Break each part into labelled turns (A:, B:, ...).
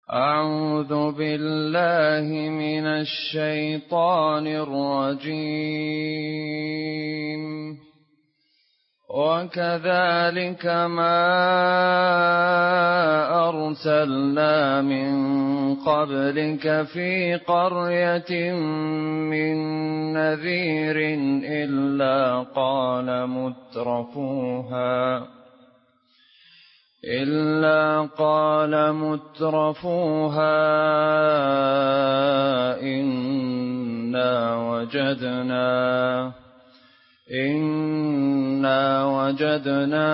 A: أعوذ بالله من الشيطان الرجيم. وكذلك ما أرسلنا من قبلك في قرية من نذير إلا قال مترفوها إنا وجدنا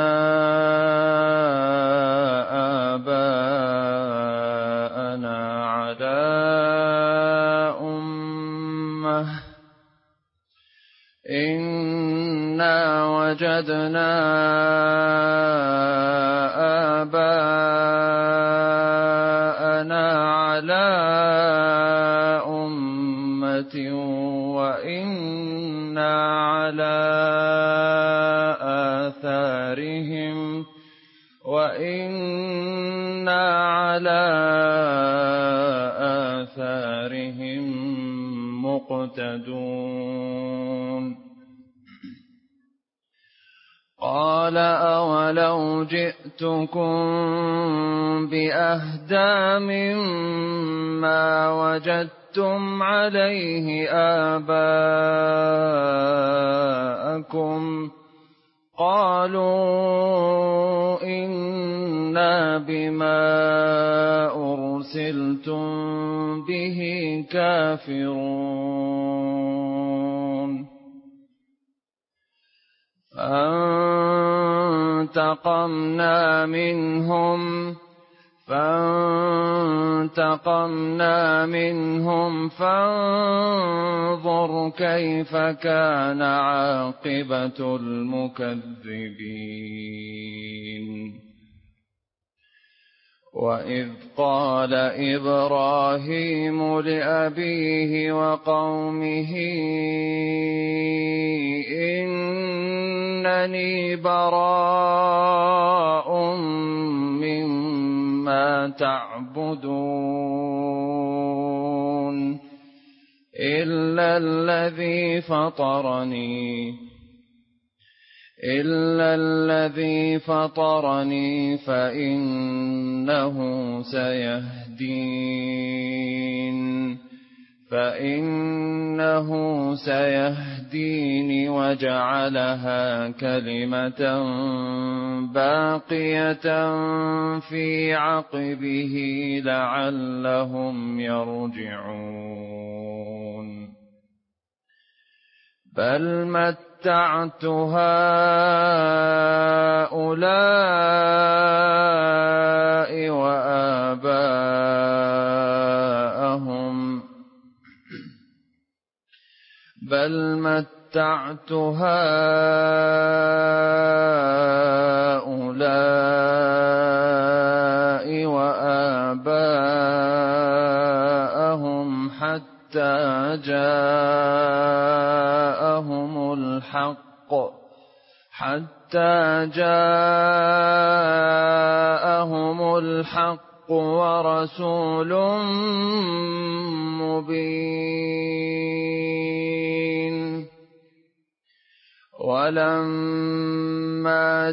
A: آباءنا على أمة وإنا على آثارهم مقتدون. قال أولو جئتكم بأهدى مما وجدتم عليه آباءكم قالوا إنا بما أرسلتم به كافرون. فانتقمنا منهم فانظر كيف كان عاقبة المكذبين. وإذ قال إبراهيم لأبيه وقومه إنني براء مما تعبدون إلا الذي فطرني فإنه سيهدين وجعلها كلمة باقية في عقبه لعلهم يرجعون. بل متعت هؤلاء وآباءهم حتى جاءهم الحق ورسول مبين. ولما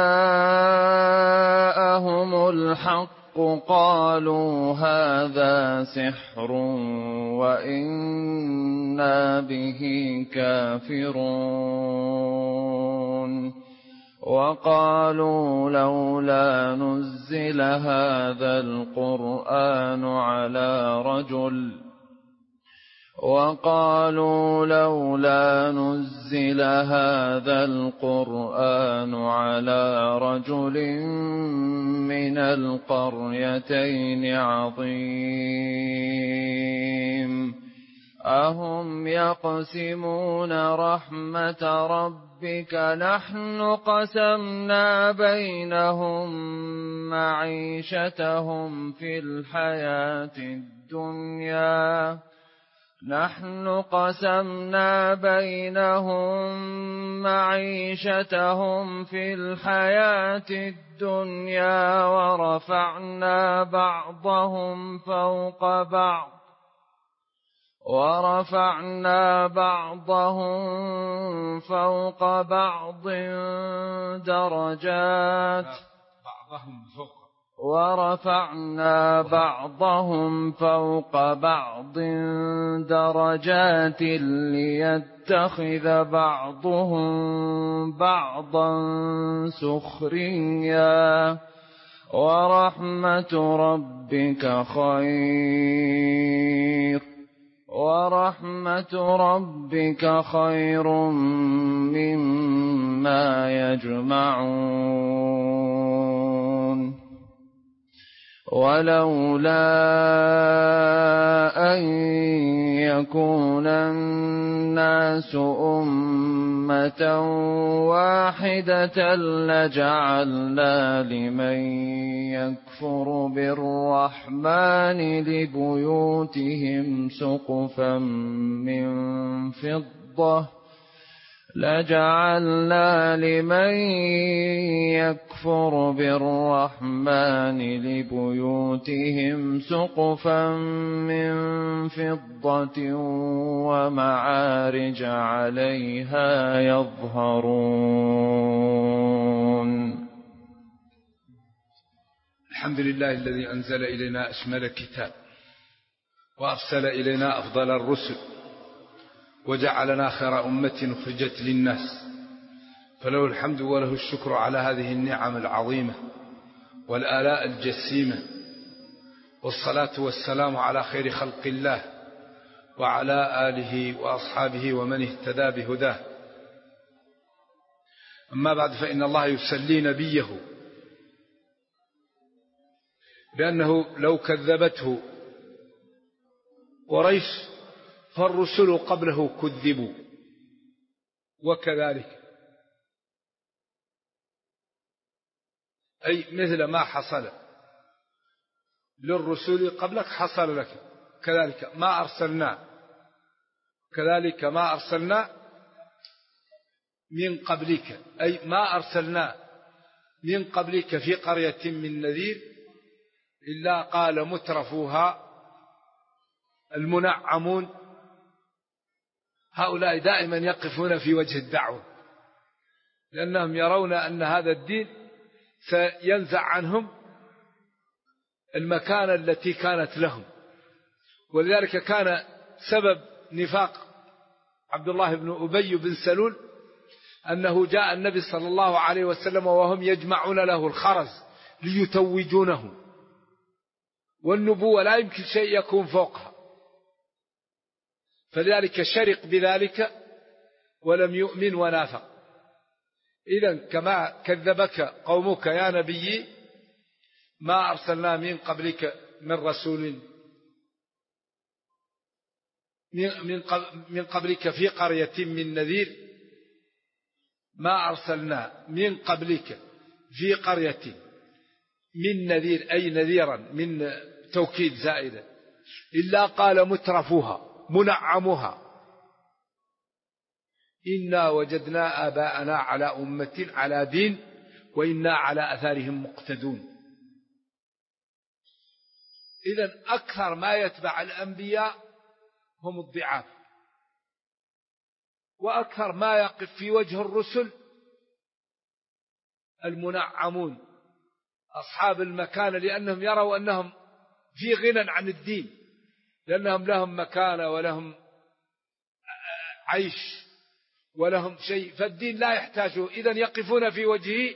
A: جاءهم الحق قالوا هذا سحر وإنا به كافرون. وقالوا لولا نزل هذا القرآن على رجل من القريتين عظيم. أهم يقسمون رحمة ربك نحن قسمنا بينهم معيشتهم في الحياة الدنيا نحن قسمنا بينهم معيشتهم في الحياة الدنيا ورفعنا بعضهم فوق بعض درجات ليتخذ بعضهم بعضا سخريا ورحمة ربك خير مما يجمعون ولولا أن يكون الناس أمة واحدة لجعلنا لمن يكفر بالرحمن لبيوتهم سقفا من فضة ومعارج عليها يظهرون.
B: الحمد لله الذي أنزل إلينا أشمل الكتاب وأرسل إلينا أفضل الرسل وجعلنا خير أمة أخرجت للناس، فله الحمد وله الشكر على هذه النعم العظيمة والآلاء الجسيمة، والصلاة والسلام على خير خلق الله وعلى آله وأصحابه ومن اهتدى بهداه. أما بعد، فإن الله يسلي نبيه بأنه لو كذبته قريش فالرسل قبله كذبوا، وكذلك أي مثل ما حصل للرسل قبلك حصل لك، كذلك ما أرسلنا من قبلك، أي ما أرسلنا من قبلك في قرية من نذير إلا قال مترفوها المنعمون. هؤلاء دائما يقفون في وجه الدعوة، لأنهم يرون أن هذا الدين سينزع عنهم المكانة التي كانت لهم. ولذلك كان سبب نفاق عبد الله بن أبي بن سلول أنه جاء النبي صلى الله عليه وسلم وهم يجمعون له الخرز ليتوجونه، والنبوة لا يمكن شيء يكون فوقها، فلذلك شرق بذلك ولم يؤمن ونافق. إذن كما كذبك قومك يا نبي ما أرسلنا من قبلك من رسول من قبلك في قرية من نذير، ما أرسلنا من قبلك في قرية من نذير، أي نذيرا من توكيد زائدة، إلا قال مترفوها منعمها إنا وجدنا آباءنا على أمة على دين وإنا على أثارهم مقتدون. إذن أكثر ما يتبع الأنبياء هم الضعاف، وأكثر ما يقف في وجه الرسل المنعمون أصحاب المكانة، لأنهم يروا أنهم في غنى عن الدين، لأنهم لهم مكانة ولهم عيش ولهم شيء، فالدين لا يحتاجه، إذن يقفون في وجهه.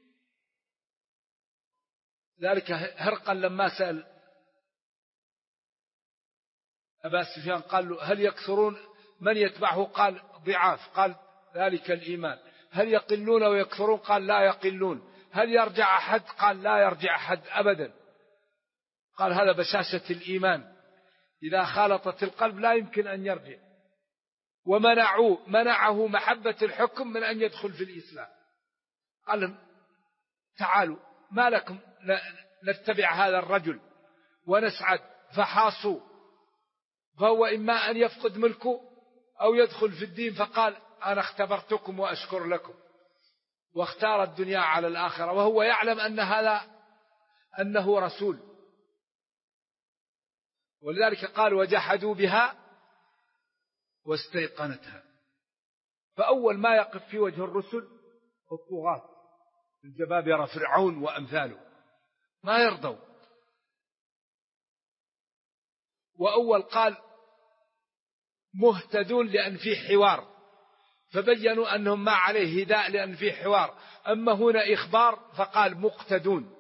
B: ذلك هرقل لما سأل أبا سفيان قال له هل يكثرون من يتبعه؟ قال ضعاف، قال ذلك الإيمان. هل يقلون ويكثرون؟ قال لا يقلون. هل يرجع أحد؟ قال لا يرجع أحد أبدا. قال هذا بشاشة الإيمان، إذا خالطت القلب لا يمكن أن يرجع. منعه محبة الحكم من أن يدخل في الإسلام. قال لهم تعالوا ما لكم نتبع هذا الرجل ونسعد، فحاصوا فهو إما أن يفقد ملكه أو يدخل في الدين، فقال أنا اختبرتكم وأشكر لكم، واختار الدنيا على الآخرة، وهو يعلم أن هذا أنه رسول. ولذلك قال وجحدوا بها واستيقنتها. فأول ما يقف في وجه الرسل الطغاة الجبابرة فرعون وأمثاله ما يرضوا. وأول قال مهتدون لأن في حوار، فبينوا أنهم ما عليه هداء لأن في حوار. أما هنا إخبار فقال مقتدون،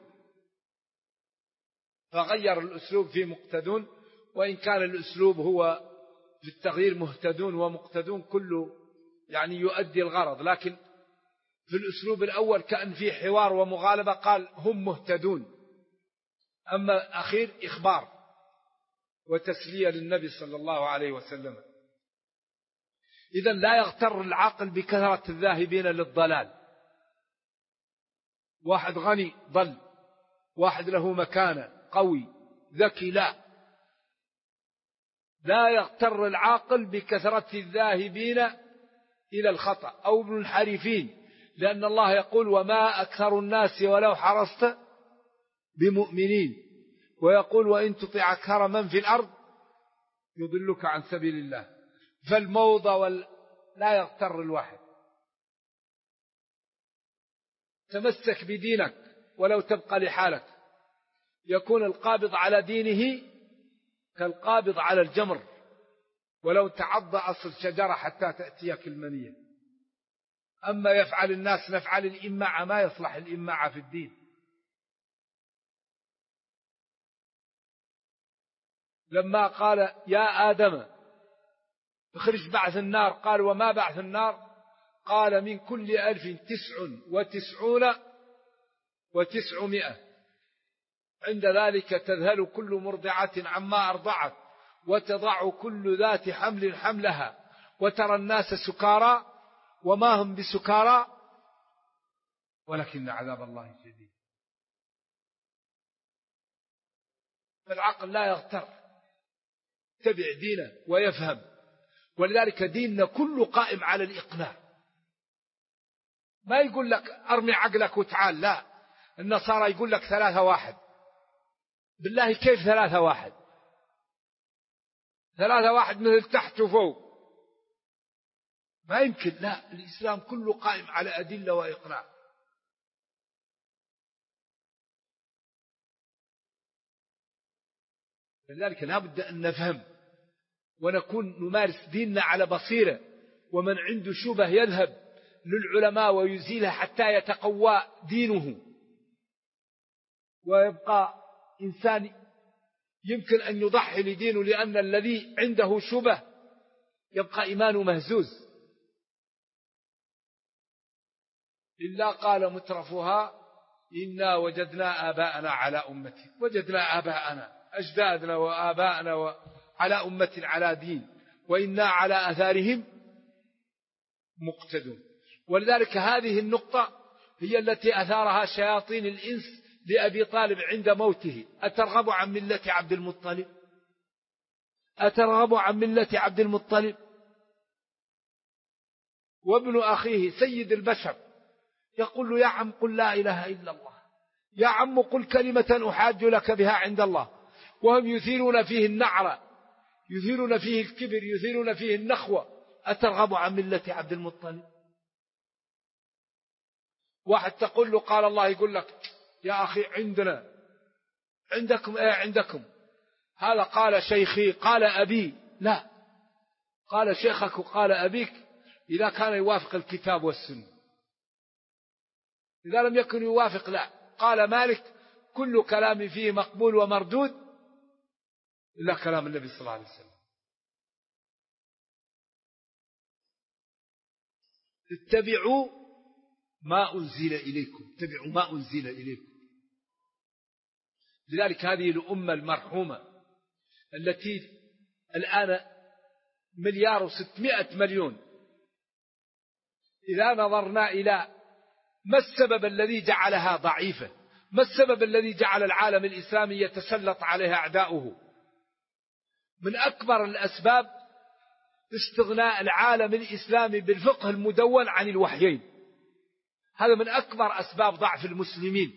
B: فغير الأسلوب في مقتدون، وإن كان الأسلوب هو في التغيير مهتدون ومقتدون كله يعني يؤدي الغرض، لكن في الأسلوب الأول كأن في حوار ومغالبة قال هم مهتدون. أما أخير إخبار وتسلية للنبي صلى الله عليه وسلم. إذن لا يغتر العاقل بكثرة الذاهبين للضلال. واحد غني ضل، واحد له مكانة قوي ذكي، لا يغتر العاقل بكثرة الذاهبين إلى الخطأ أو المنحرفين، لأن الله يقول وما أكثر الناس ولو حرصت بمؤمنين، ويقول وإن تطع أكثر من في الأرض يضلك عن سبيل الله. فالموضة لا يغتر الواحد. تمسك بدينك ولو تبقى لحالك. يكون القابض على دينه كالقابض على الجمر، ولو تعض أصل شجرة حتى تأتيك المنية. أما يفعل الناس نفعل الإماعة، ما يصلح الإماعة في الدين. لما قال يا آدم اخرج بعث النار، قال وما بعث النار؟ قال من كل 1999 عند ذلك تذهل كل مرضعة عما أرضعت وتضع كل ذات حمل حملها وترى الناس سكارى وما هم بسكارى ولكن عذاب الله شديد. فالعقل لا يغتر، تبع دينه ويفهم. ولذلك ديننا كله قائم على الإقناع. ما يقول لك أرمي عقلك وتعال، لا. النصارى يقول لك 3 واحد. بالله كيف 3 واحد؟ 3 واحد مثل تحت وفوق، ما يمكن. لا، الإسلام كله قائم على أدلة وإقناع. لذلك لا بد أن نفهم ونكون نمارس ديننا على بصيرة. ومن عنده شبه يذهب للعلماء ويزيلها حتى يتقوى دينه، ويبقى إنسان يمكن أن يضحي لدينه، لأن الذي عنده شبه يبقى إيمانه مهزوز. إلا قال مترفها إنا وجدنا آباءنا على أمتي. وجدنا آباءنا أجدادنا وآباءنا على أمة على دين، وإنا على أثارهم مقتدون. ولذلك هذه النقطة هي التي أثارها شياطين الإنس لأبي طالب عند موته. أترغب عن ملة عبد المطلب؟ أترغب عن ملة عبد المطلب؟ وابن أخيه سيد البشر يقول له يا عم قل لا إله إلا الله، يا عم قل كلمة أحاج لك بها عند الله. وهم يثيرون فيه النعرة، يثيرون فيه الكبر، يثيرون فيه النخوة. أترغب عن ملة عبد المطلب؟ واحد تقول له قال الله، يقول لك يا أخي عندنا، عندكم إيه عندكم؟ هذا قال شيخي قال أبي. لا، قال شيخك وقال أبيك إذا كان يوافق الكتاب والسنة. إذا لم يكن يوافق لا. قال مالك كل كلام فيه مقبول ومردود إلا كلام النبي صلى الله عليه وسلم. اتبعوا ما أنزل إليكم، اتبعوا ما أنزل إليكم. لذلك هذه الأمة المرحومة التي الآن 1,600,000,000، إذا نظرنا إلى ما السبب الذي جعلها ضعيفة، ما السبب الذي جعل العالم الإسلامي يتسلط عليها أعداؤه، من أكبر الأسباب استغناء العالم الإسلامي بالفقه المدون عن الوحيين. هذا من أكبر أسباب ضعف المسلمين،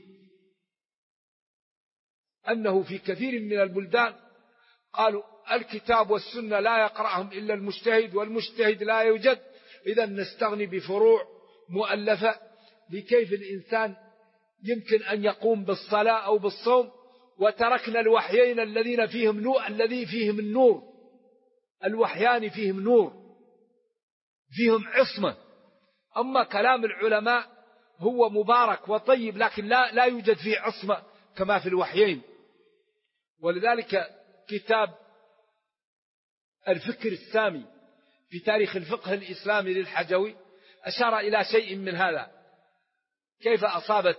B: أنه في كثير من البلدان قالوا الكتاب والسنة لا يقرأهم إلا المجتهد، والمجتهد لا يوجد، إذا نستغني بفروع مؤلفة لكيف الإنسان يمكن أن يقوم بالصلاة أو بالصوم، وتركنا الوحيين الذين فيهم نور، الذي فيهم النور. الوحيان فيهم نور، فيهم عصمة. أما كلام العلماء هو مبارك وطيب، لكن لا يوجد فيه عصمة كما في الوحيين. ولذلك كتاب الفكر السامي في تاريخ الفقه الإسلامي للحجوي أشار إلى شيء من هذا، كيف أصابت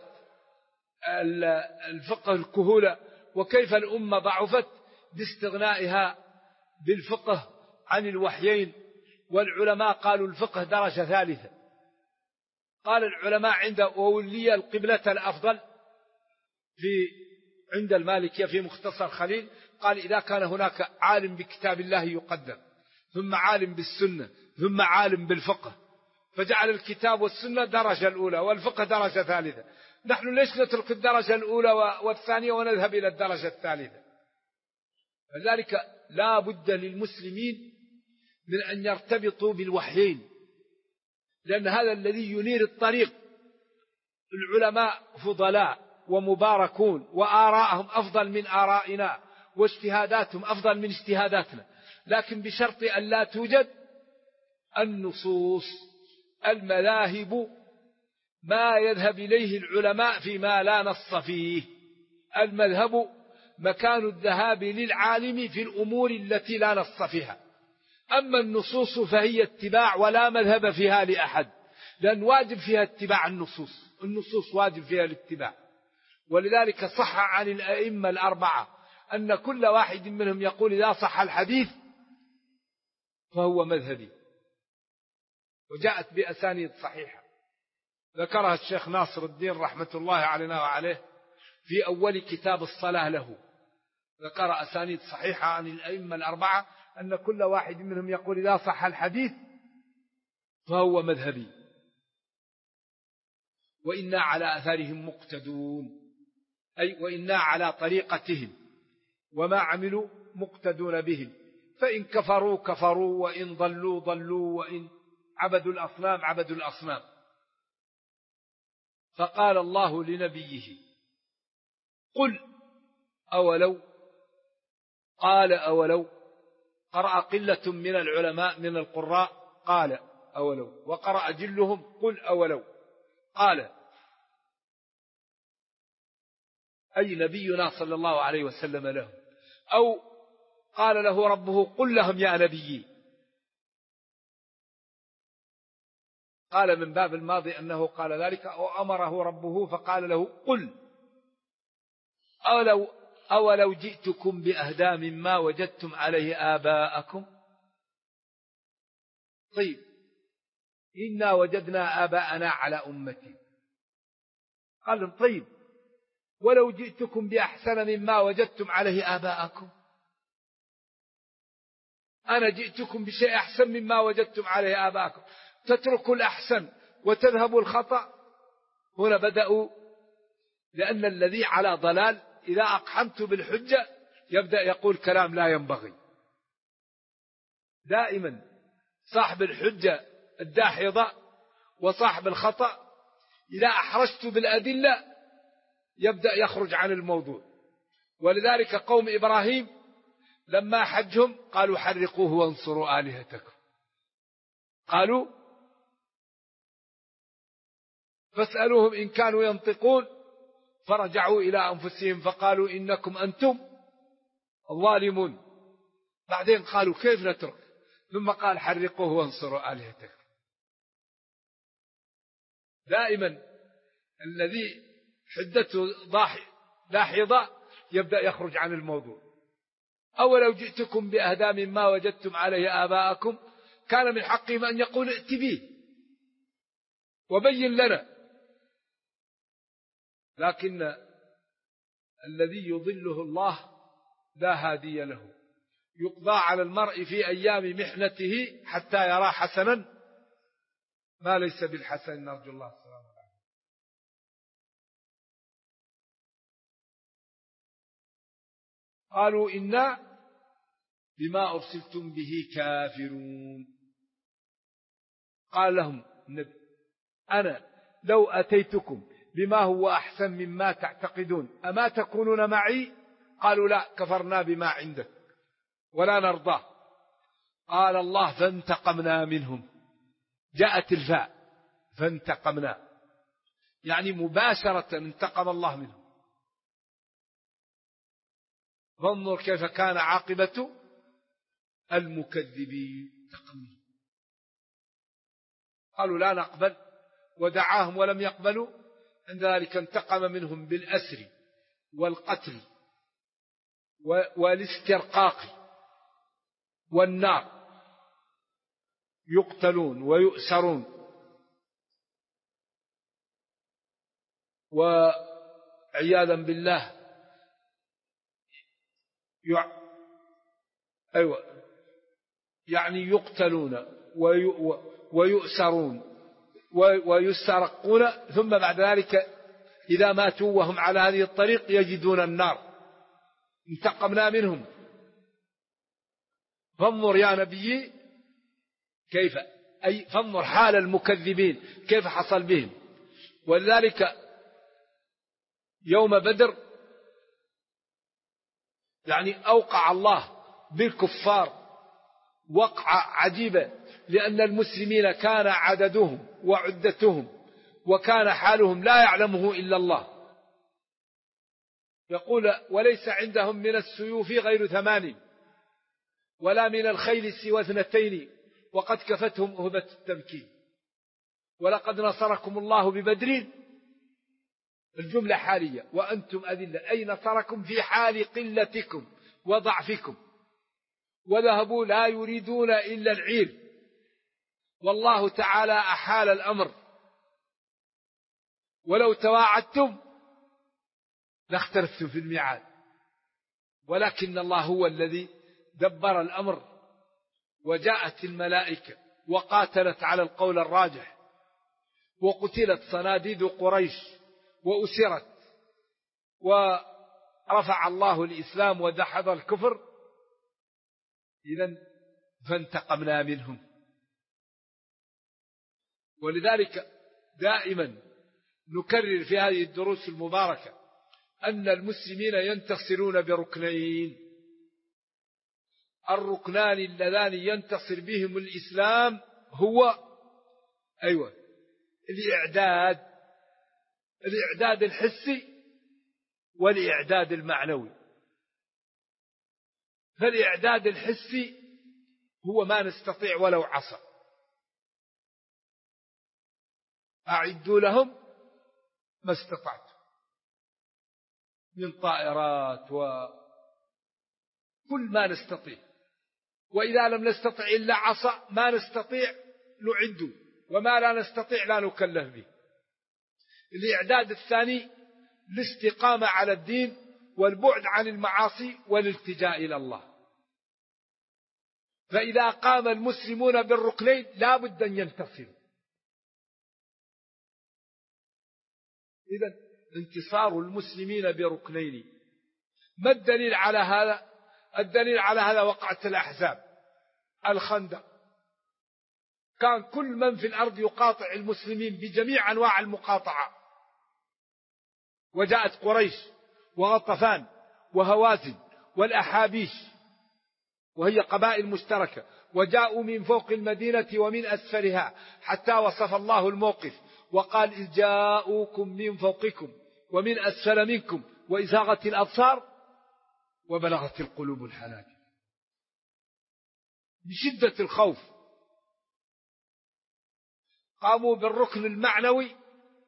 B: الفقه الكهولة، وكيف الأمة ضعفت باستغنائها بالفقه عن الوحيين. والعلماء قالوا الفقه درجة ثالثة. قال العلماء عند وولي القبلة الأفضل عند المالكية في مختصر خليل، قال إذا كان هناك عالم بكتاب الله يقدم، ثم عالم بالسنة، ثم عالم بالفقه، فجعل الكتاب والسنة درجة الأولى والفقه درجة ثالثة. نحن ليش نترك الدرجة الأولى والثانية ونذهب إلى الدرجة الثالثة؟ لذلك لا بد للمسلمين من أن يرتبطوا بالوحيين، لأن هذا الذي ينير الطريق. العلماء فضلاء ومباركون، وآراءهم أفضل من آرائنا، واجتهاداتهم أفضل من اجتهاداتنا، لكن بشرط أن لا توجد النصوص. المذاهب ما يذهب إليه العلماء فيما لا نص فيه. المذهب مكان الذهاب للعالم في الأمور التي لا نص فيها. أما النصوص فهي اتباع، ولا مذهب فيها لأحد، لأن واجب فيها اتباع النصوص واجب فيها الاتباع. ولذلك صح عن الأئمة الأربعة أن كل واحد منهم يقول إذا صح الحديث فهو مذهبي، وجاءت بأسانيد صحيحة ذكرها الشيخ ناصر الدين رحمة الله علينا وعليه في أول كتاب الصلاة له، ذكر أسانيد صحيحة عن الأئمة الأربعة أن كل واحد منهم يقول إذا صح الحديث فهو مذهبي، وإنا على أثارهم مقتدون، أي وإنا على طريقتهم وما عملوا مقتدون بهم، فإن كفروا كفروا، وإن ضلوا ضلوا، وإن عبدوا الأصنام عبدوا الأصنام. فقال الله لنبيه قل أولو، قال أولو، قرأ قلة من العلماء من القراء قال أولو، وقرأ جلهم قل أولو. قال أي نبينا صلى الله عليه وسلم له، أو قال له ربه قل لهم يا نبيي. قال من باب الماضي أنه قال ذلك، أو أمره ربه فقال له قل أولو جئتكم بأهدى مما وجدتم عليه آباءكم. طيب إنا وجدنا آباءنا على أمتي. قال لهم طيب ولو جئتكم بأحسن مما وجدتم عليه آباءكم، أنا جئتكم بشيء أحسن مما وجدتم عليه آباءكم، تتركوا الأحسن وتذهبوا الخطأ. هنا بدأوا، لأن الذي على ضلال إذا أقحمت بالحجة يبدأ يقول كلام لا ينبغي. دائما صاحب الحجة الداحضة وصاحب الخطأ إذا أحرجت بالأدلة يبدأ يخرج عن الموضوع. ولذلك قوم إبراهيم لما حجهم قالوا حرقوه وانصروا آلهتكم، قالوا فاسألوهم إن كانوا ينطقون، فرجعوا إلى أنفسهم فقالوا إنكم أنتم الظالمون. بعدين قالوا كيف نترك، ثم قال حرقوه وانصروا آلهتكم. دائما الذي حدته داحضة يبدأ يخرج عن الموضوع. أولو جئتكم بأهدى مما وجدتم عليه آباءكم، كان من حقهم أن يقول ائت به وبين لنا، لكن الذي يضله الله لا هادي له، يقضى على المرء في أيام محنته حتى يرى حسنا ما ليس بالحسن، نرجو الله السلامة عليه. قالوا إنا بما أرسلتم به كافرون. قال لهم النبي أنا لو أتيتكم بما هو أحسن مما تعتقدون أما تكونون معي؟ قالوا لا، كفرنا بما عندك ولا نرضاه. قال الله فانتقمنا منهم، جاءت الفاء فانتقمنا، يعني مباشرة انتقم الله منهم. فانظر كيف كان عاقبة المكذبين. قالوا لا نقبل، ودعاهم ولم يقبلوا. عند ذلك انتقم منهم بالأسر والقتل والاسترقاق والنار، يقتلون ويؤسرون وعياذا بالله يعني يقتلون ويؤسرون ويسترقون، ثم بعد ذلك إذا ماتوا وهم على هذه الطريق يجدون النار. انتقمنا منهم. فانظر يا نبي كيف، أي فانظر حال المكذبين كيف حصل بهم. ولذلك يوم بدر يعني أوقع الله بالكفار وقعة عجيبة، لأن المسلمين كان عددهم وعدتهم وكان حالهم لا يعلمه إلا الله. يقول وليس عندهم من السيوف غير 8 ولا من الخيل سوى 2 وقد كفتهم أهبة التمكين ولقد نصركم الله ببدر، الجملة حالية، وأنتم أذلة، أي نصركم في حال قلتكم وضعفكم، وذهبوا لا يريدون إلا العير، والله تعالى أحال الأمر، ولو تواعدتم لاختلفتم في الميعاد، ولكن الله هو الذي دبر الأمر. وجاءت الملائكة وقاتلت على القول الراجح، وقتلت صناديد قريش وأسرت، ورفع الله الإسلام ودحض الكفر. إذن فانتقمنا منهم. ولذلك دائما نكرر في هذه الدروس المباركة أن المسلمين ينتصرون بركنين، الركنان اللذان ينتصر بهم الإسلام هو الإعداد الحسي والإعداد المعنوي. فالإعداد الحسي هو ما نستطيع ولو عصا، أعدوا لهم ما استطعت من طائرات وكل ما نستطيع، وإذا لم نستطع إلا عصا ما نستطيع نعد، وما لا نستطيع لا نكلف به. الإعداد الثاني الاستقامة على الدين والبعد عن المعاصي والالتجاء إلى الله. فإذا قام المسلمون بالركنين لا بد أن ينتصروا. إذن انتصار المسلمين بركنين. ما الدليل على هذا؟ الدليل على هذا وقعة الأحزاب، الخندق، كان كل من في الأرض يقاطع المسلمين بجميع أنواع المقاطعة، وجاءت قريش وغطفان وهوازن والأحابيش وهي قبائل مشتركة، وجاءوا من فوق المدينة ومن أسفلها، حتى وصف الله الموقف وقال إذ جاءوكم من فوقكم ومن أسفل منكم وإذ زاغت الأبصار وبلغت القلوب الحناجر، بشدة الخوف. قاموا بالركن المعنوي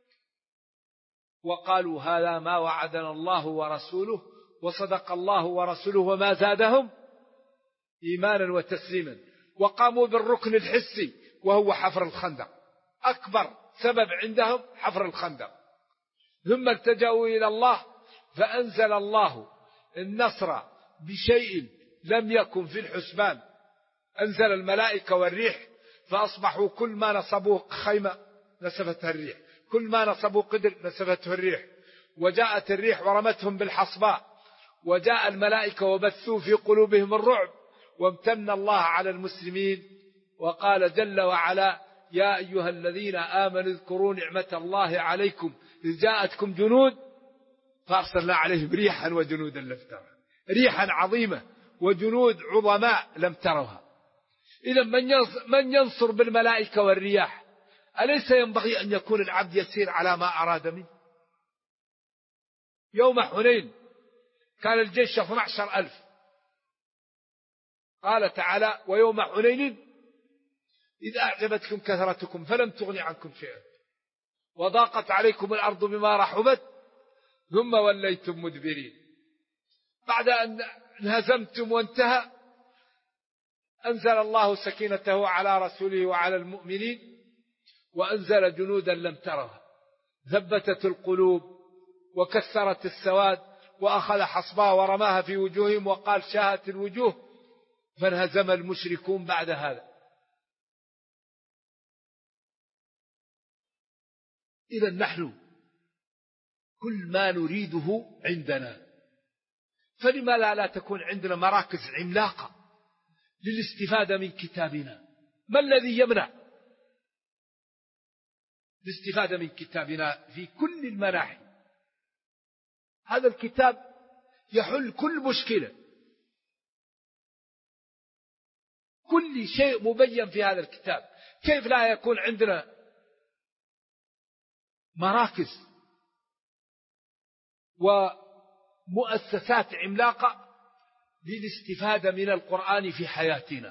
B: وقالوا هذا ما وعدنا الله ورسوله وصدق الله ورسوله وما زادهم إيمانا وتسليما. وقاموا بالركن الحسي وهو حفر الخندق، أكبر سبب عندهم حفر الخندق. ثم التجأوا إلى الله فأنزل الله النصر بشيء لم يكن في الحسبان، أنزل الملائكة والريح فأصبحوا كل ما نصبوه خيمة نسفتها الريح، كل ما نصبوا قدر نسفته الريح، وجاءت الريح ورمتهم بالحصباء، وجاء الملائكة وبثوا في قلوبهم الرعب، وامتن الله على المسلمين وقال جل وعلا: يا أيها الذين آمنوا اذكروا نعمة الله عليكم إذ جاءتكم جنود فأرسلنا عليهم ريحا وجنودا لم تروها، ريحا عظيمة وجنود عظماء لم تروها. إذا من ينصر بالملائكة والرياح؟ أليس ينبغي أن يكون العبد يسير على ما أراد منه؟ يوم حنين كان الجيش 12,000، قال تعالى: ويوم حنين إذ أعجبتكم كثرتكم فلم تغن عنكم شيئا وضاقت عليكم الأرض بما رحبت ثم وليتم مدبرين. بعد أن انهزمتم وانتهى أنزل الله سكينته على رسوله وعلى المؤمنين وأنزل جنودا لم ترها ثبتت القلوب وكسرت السواد وأخذ حصباها ورماها في وجوههم وقال: شاهت الوجوه، فانهزم المشركون بعد هذا. إذا نحن كل ما نريده عندنا، فلما لا تكون عندنا مراكز عملاقة للاستفادة من كتابنا؟ ما الذي يمنع الاستفادة من كتابنا في كل المناحي؟ هذا الكتاب يحل كل مشكلة، كل شيء مبين في هذا الكتاب. كيف لا يكون عندنا مراكز ومؤسسات عملاقة للاستفادة من القرآن في حياتنا؟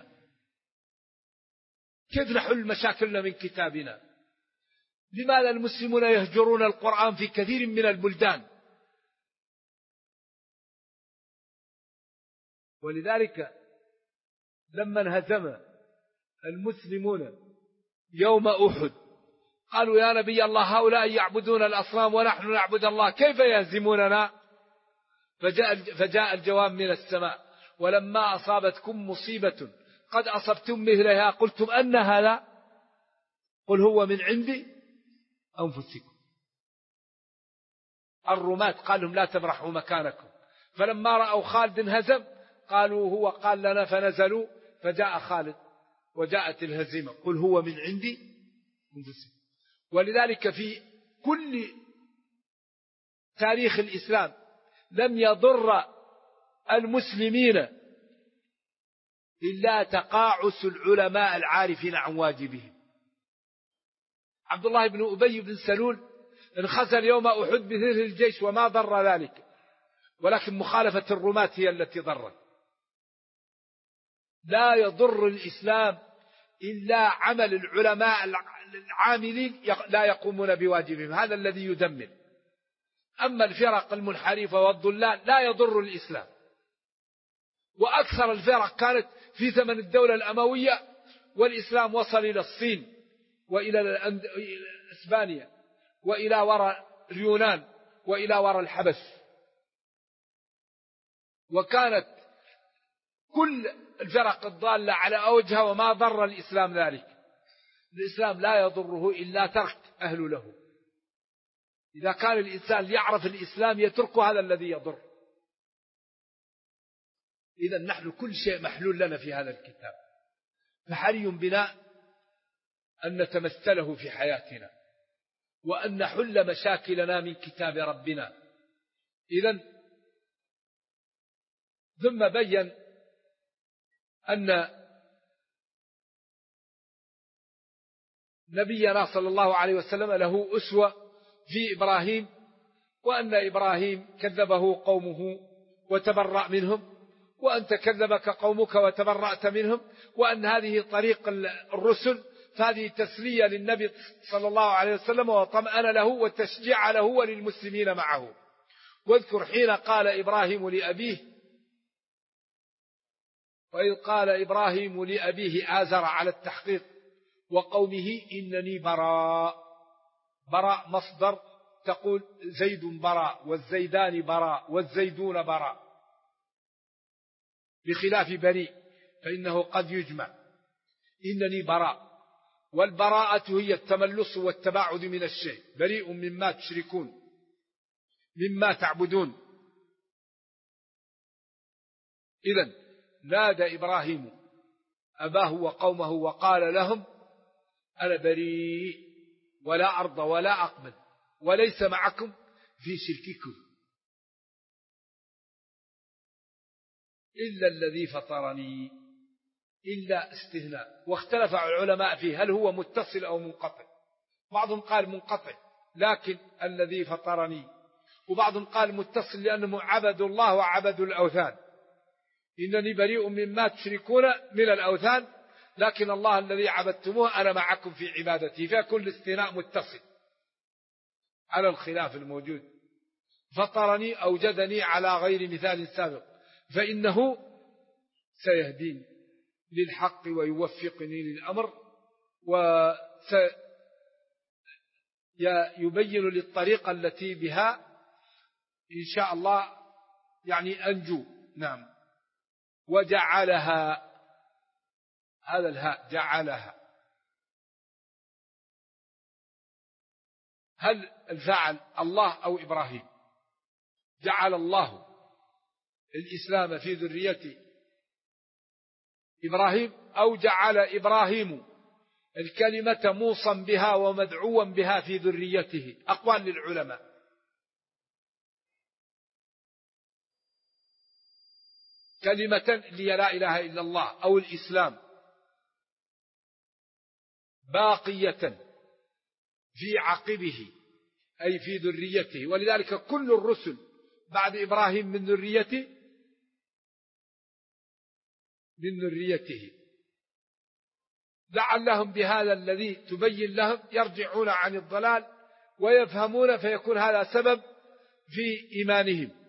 B: كيف نحل مشاكلنا من كتابنا؟ لماذا المسلمون يهجرون القرآن في كثير من البلدان؟ ولذلك لما انهزم المسلمون يوم أحد قالوا: يا نبي الله، هؤلاء يعبدون الأصنام ونحن نعبد الله، كيف يهزموننا؟ فجاء الجواب من السماء: ولما أصابتكم مصيبة قد أصبتم مثلها قلتم أن هذا؟ قل هو من عند أنفسكم. الرماة قال لهم: لا تبرحوا مكانكم، فلما رأوا خالد انهزم قالوا: هو قال لنا، فنزلوا فجاء خالد وجاءت الهزيمة. قل هو من عند أنفسكم. ولذلك في كل تاريخ الإسلام لم يضر المسلمين إلا تقاعس العلماء العارفين عن واجبهم. عبد الله بن أبي بن سلول انخزل يوم أحد بثلث الجيش وما ضر ذلك، ولكن مخالفة الرماة هي التي ضرت. لا يضر الإسلام إلا عمل العلماء العاملين لا يقومون بواجبهم، هذا الذي يدمر. أما الفرق المنحرفة والضلال لا يضر الإسلام. وأكثر الفرق كانت في زمن الدولة الأموية، والإسلام وصل إلى الصين وإلى إسبانيا وإلى وراء اليونان وإلى وراء الحبش، وكانت كل الفرق الضالة على أوجها وما ضر الإسلام ذلك. الإسلام لا يضره إلا ترك أهل له. إذا كان الإنسان يعرف الإسلام يترك هذا الذي يضر. إذا نحن كل شيء محلول لنا في هذا الكتاب، فحري بنا أن نتمثله في حياتنا وأن نحل مشاكلنا من كتاب ربنا. إذن ثم بين أن نبينا صلى الله عليه وسلم له أسوة في إبراهيم، وأن إبراهيم كذبه قومه وتبرأ منهم، وأنت كذبك قومك وتبرأت منهم، وأن هذه طريق الرسل، فهذه تسلية للنبي صلى الله عليه وسلم وطمأن له وتشجيع له وللمسلمين معه. واذكر حين قال إبراهيم لأبيه: وإذ قال إبراهيم لأبيه آزر على التحقيق وقومه إنني براء مصدر، تقول زيد براء والزيدان براء والزيدون براء، بخلاف بريء فإنه قد يجمع. إنني براء، والبراءة هي التملص والتباعد من الشيء، بريء مما تشركون مما تعبدون. إذن نادى إبراهيم أباه وقومه وقال لهم أنا بريء ولا أرضى ولا أقبل وليس معكم في شرككم إلا الذي فطرني. إلا استثناء، واختلف العلماء فيه هل هو متصل أو منقطع. بعضهم قال منقطع لكن الذي فطرني، وبعضهم قال متصل لأنهم عبدوا الله وعبدوا الأوثان. إنني بريء مما تشركون من الأوثان لكن الله الذي عبدتموه أنا معكم في عبادتي، فيكون الاستثناء متصل على الخلاف الموجود. فطرني أوجدني على غير مثال سابق فإنه سيهديني للحق ويوفقني للأمر ويبين للطريقة التي بها إن شاء الله يعني أنجو. نعم. وجعلها، هذا الهاء جعلها، هل الفاعل الله أو إبراهيم؟ جعل الله الإسلام في ذرية إبراهيم أو جعل إبراهيم الكلمة موصا بها ومدعوا بها في ذريته؟ أقوال للعلماء. كلمة لي لا إله إلا الله أو الإسلام باقية في عقبه أي في ذريته، ولذلك كل الرسل بعد إبراهيم من ذريته لعلهم بهذا الذي تبين لهم يرجعون عن الضلال ويفهمون فيكون هذا سبب في إيمانهم.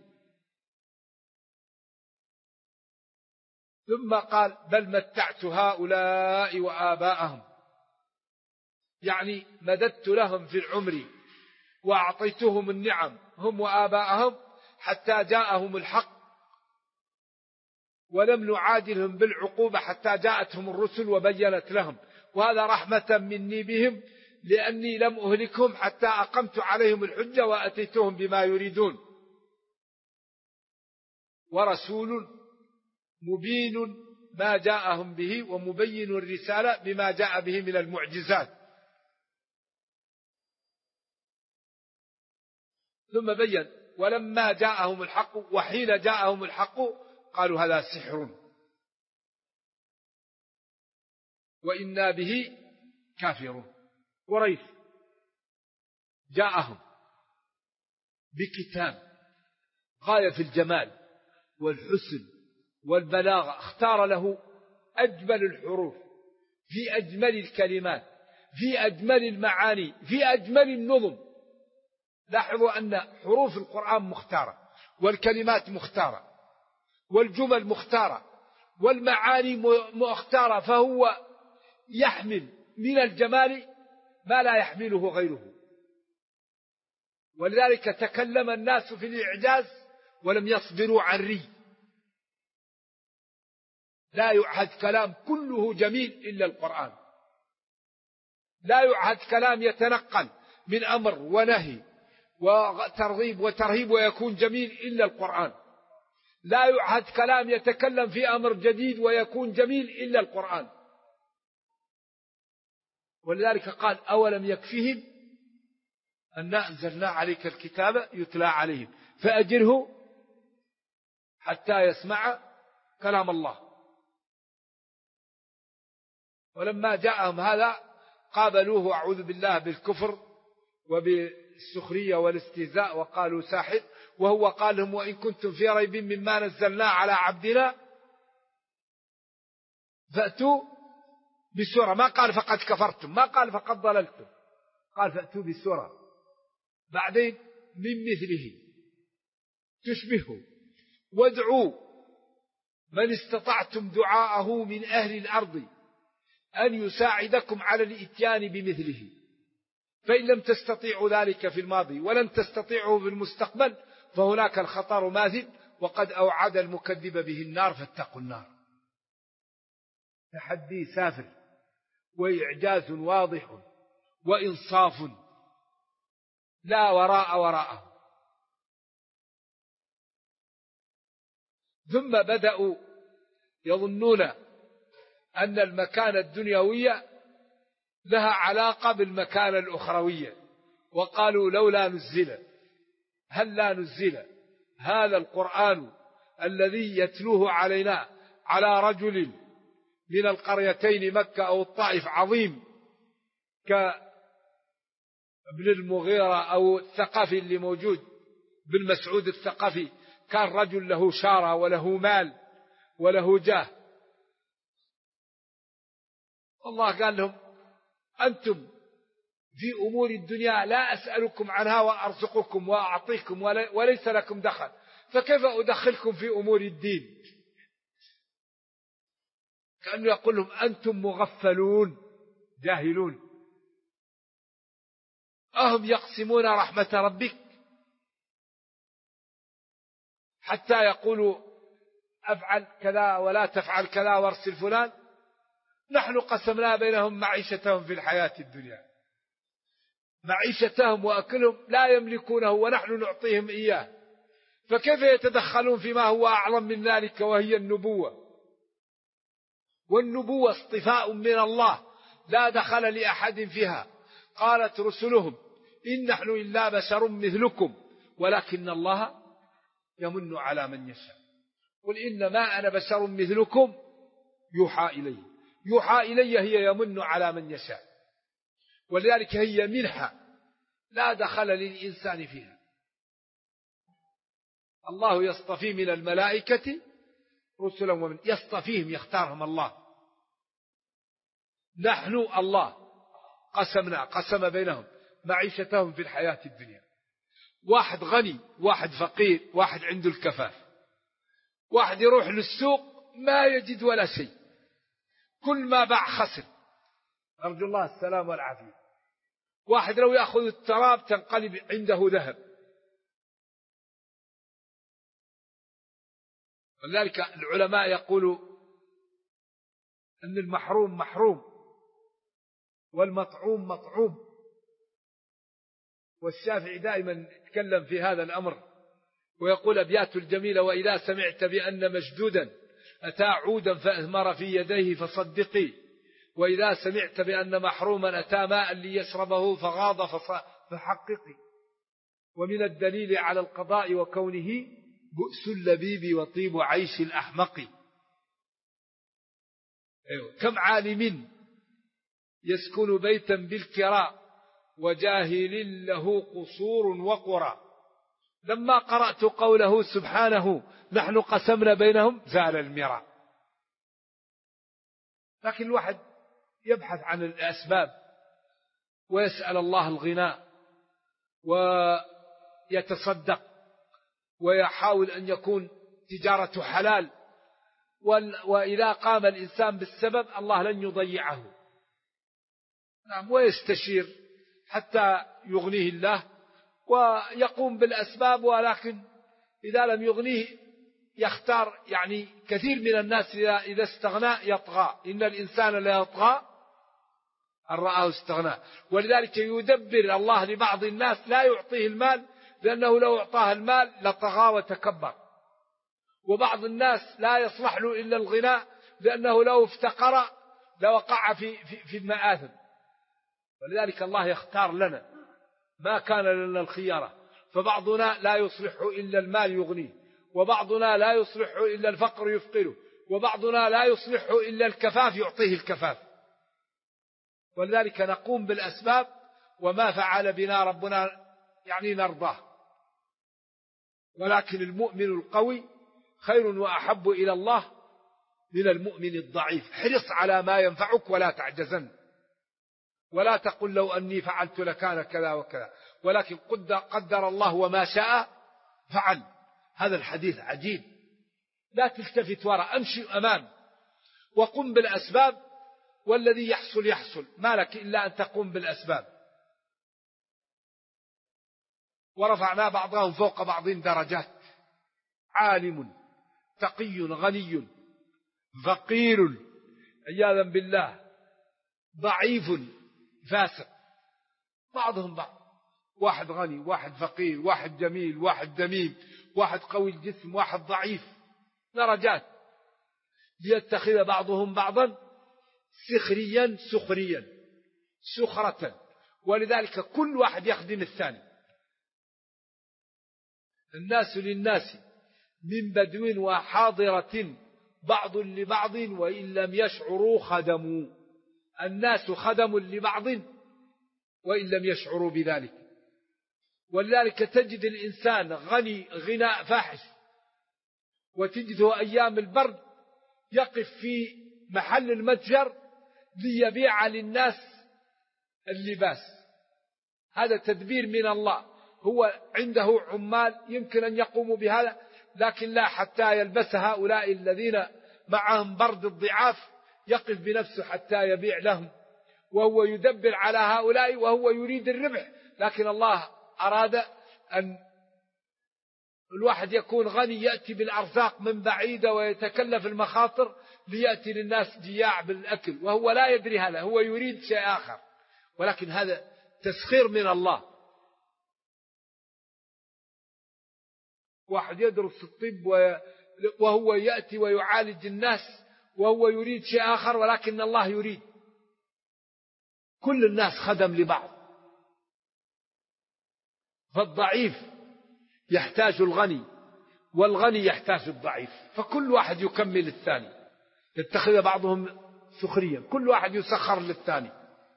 B: ثم قال بل متعت هؤلاء وآباءهم، يعني مددت لهم في العمر وأعطيتهم النعم هم وآباءهم حتى جاءهم الحق، ولم نعادلهم بالعقوبة حتى جاءتهم الرسل وبينت لهم، وهذا رحمة مني بهم لأني لم أهلكهم حتى أقمت عليهم الحجة وأتيتهم بما يريدون. ورسول مبين ما جاءهم به ومبين الرسالة بما جاء به من المعجزات. ثم بين ولما جاءهم الحق، وحين جاءهم الحق قالوا هذا سحر وإنا به كافرون. قريش جاءهم بكتاب غاية في الجمال والحسن والبلاغة، اختار له أجمل الحروف في أجمل الكلمات في أجمل المعاني في أجمل النظم. لاحظوا أن حروف القرآن مختارة والكلمات مختارة والجمل مختارة والمعاني مختارة، فهو يحمل من الجمال ما لا يحمله غيره. ولذلك تكلم الناس في الإعجاز ولم يصبروا عن ري. لا يعهد كلام كله جميل إلا القرآن، لا يعهد كلام يتنقل من أمر ونهي وترغيب وترهيب ويكون جميل إلا القرآن، لا يعهد كلام يتكلم في أمر جديد ويكون جميل إلا القرآن. ولذلك قال أولم يكفهم أن أنزلنا عليك الكتاب يتلى عليهم فأجره حتى يسمع كلام الله. ولما جاءهم هذا قابلوه أعوذ بالله بالكفر وبالسخرية والاستهزاء وقالوا ساحر، وهو قال لهم وإن كنتم في ريب مما نزلنا على عبدنا فأتوا بسورة. ما قال فقد كفرتم، ما قال فقد ضللتم، قال فأتوا بسورة بعدين من مثله تشبهه وادعوا من استطعتم دعاءه من أهل الأرض أن يساعدكم على الإتيان بمثله، فإن لم تستطيعوا ذلك في الماضي ولن تستطيعوا في المستقبل فهناك الخطر ماثل وقد أوعد المكذب به النار فاتقوا النار. تحدي سافر وإعجاز واضح وإنصاف لا وراء وراءه. ثم بدأوا يظنون أن المكانة الدنيوية لها علاقة بالمكانة الأخروية، وقالوا لولا نزل، هل لا نزل هذا القرآن الذي يتلوه علينا على رجل من القريتين مكة أو الطائف عظيم كابن المغيرة أو الثقفي اللي موجود بن مسعود الثقفي، كان رجل له شارة وله مال وله جاه. الله قال لهم أنتم في أمور الدنيا لا أسألكم عنها وأرزقكم وأعطيكم وليس لكم دخل، فكيف أدخلكم في أمور الدين؟ كأنه يقول لهم أنتم مغفلون جاهلون. أهم يقسمون رحمة ربك حتى يقولوا أفعل كذا ولا تفعل كذا وارسل فلان؟ نحن قسمنا بينهم معيشتهم في الحياة الدنيا، معيشتهم وأكلهم لا يملكونه ونحن نعطيهم إياه، فكيف يتدخلون فيما هو أعظم من ذلك وهي النبوة؟ والنبوة اصطفاء من الله لا دخل لأحد فيها. قالت رسلهم إن نحن إلا بشر مثلكم ولكن الله يمن على من يشاء. قل إنما أنا بشر مثلكم يوحى إلي. يوحى إلي هي يمن على من يشاء، ولذلك هي منحة لا دخل للإنسان فيها. الله يصطفي من الملائكة رسلا ومن يصطفيهم يختارهم الله. نحن الله قسم بينهم معيشتهم في الحياة الدنيا، واحد غني واحد فقير، واحد عنده الكفاف، واحد يروح للسوق ما يجد ولا شيء، كل ما باع خسر، أرجو الله السلام والعافية. واحد لو يأخذ التراب تنقلب عنده ذهب. ولذلك العلماء يقولوا أن المحروم محروم والمطعوم مطعوم. والشافعي دائما يتكلم في هذا الأمر ويقول أبيات الجميلة: وإذا سمعت بأن مشدودا أتى عودا فأثمر في يديه فصدقي، وإذا سمعت بأن محروما أتى ماء ليشربه فغاض فحققي. ومن الدليل على القضاء وكونه بؤس اللبيب وطيب عيش الأحمق. كم عالم يسكن بيتا بالكراء وجاهل له قصور وقرى. لما قرأت قوله سبحانه نحن قسمنا بينهم زال المراء. لكن الواحد يبحث عن الأسباب ويسأل الله الغناء ويتصدق ويحاول أن يكون تجارة حلال، وإذا قام الإنسان بالسبب الله لن يضيعه. نعم، ويستشير حتى يغنيه الله ويقوم بالأسباب، ولكن إذا لم يغنيه يختار. يعني كثير من الناس إذا استغنى يطغى، إن الإنسان لا يطغى أن رآه استغنى. ولذلك يدبر الله لبعض الناس لا يعطيه المال لأنه لو أعطاه المال لطغى وتكبر، وبعض الناس لا يصلح له إلا الغناء لأنه لو افتقر لوقع في المآثم. ولذلك الله يختار لنا ما كان لنا الخيارة، فبعضنا لا يصلح إلا المال يغنيه، وبعضنا لا يصلح إلا الفقر يفقره، وبعضنا لا يصلح إلا الكفاف يعطيه الكفاف. ولذلك نقوم بالأسباب، وما فعل بنا ربنا يعني نرضاه. ولكن المؤمن القوي خير وأحب إلى الله من المؤمن الضعيف. حرص على ما ينفعك ولا تعجزن، ولا تقل لو أني فعلت لكان كذا وكذا، ولكن قدر الله وما شاء فعل. هذا الحديث عجيب. لا تلتفت وراء، أمشي أمام وقم بالأسباب، والذي يحصل يحصل، ما لك إلا أن تقوم بالأسباب. ورفعنا بعضهم فوق بعض درجات. عالم تقي غني فقير عياذا بالله ضعيف فاسق، بعضهم بعض، واحد غني واحد فقير، واحد جميل واحد دميم، واحد قوي الجسم واحد ضعيف، درجات، ليتخذ بعضهم بعضا سخريا سخرة، ولذلك كل واحد يخدم الثاني. الناس للناس من بدو وحاضرة بعض لبعض وإن لم يشعروا خدموا. الناس خدم لبعض وإن لم يشعروا بذلك. ولذلك تجد الإنسان غني غناء فاحش، وتجده أيام البرد يقف في محل المتجر ليبيع للناس اللباس. هذا تدبير من الله. هو عنده عمال يمكن أن يقوموا بهذا، لكن لا حتى يلبس هؤلاء الذين معهم برد الضعاف، يقف بنفسه حتى يبيع لهم، وهو يدبر على هؤلاء وهو يريد الربح. لكن الله أراد أن الواحد يكون غني يأتي بالأرزاق من بعيدة ويتكلف المخاطر ليأتي للناس جياع بالأكل، وهو لا يدري هذا، هو يريد شيء آخر. ولكن هذا تسخير من الله. واحد يدرس الطب وهو يأتي ويعالج الناس وهو يريد شيء آخر، ولكن الله يريد. كل الناس خدم لبعض، فالضعيف يحتاج الغني والغني يحتاج الضعيف، فكل واحد يكمل الثاني. يتخذ بعضهم سخريا، كل واحد يسخر للثاني.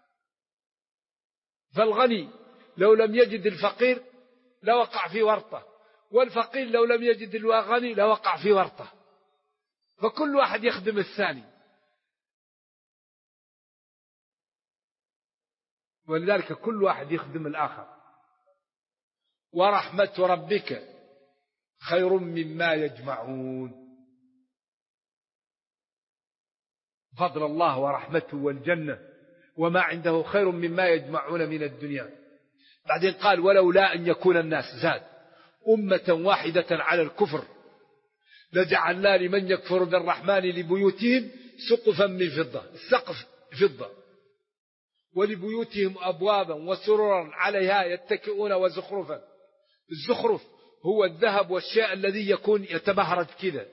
B: فالغني لو لم يجد الفقير لوقع في ورطة، والفقير لو لم يجد الغني لوقع في ورطة، فكل واحد يخدم الثاني. ولذلك كل واحد يخدم الآخر. ورحمة ربك خير مما يجمعون. فضل الله ورحمته والجنة وما عنده خير مما يجمعون من الدنيا. بعدين قال ولولا أن يكون الناس زاد أمة واحدة على الكفر لجعلنا لمن يكفر بالرحمن لبيوتهم سقفا من فضة، السقف فضة، ولبيوتهم أبوابا وسررا عليها يتكئون وزخرفا. الزخرف هو الذهب والشيء الذي يكون يتبهرج كذا.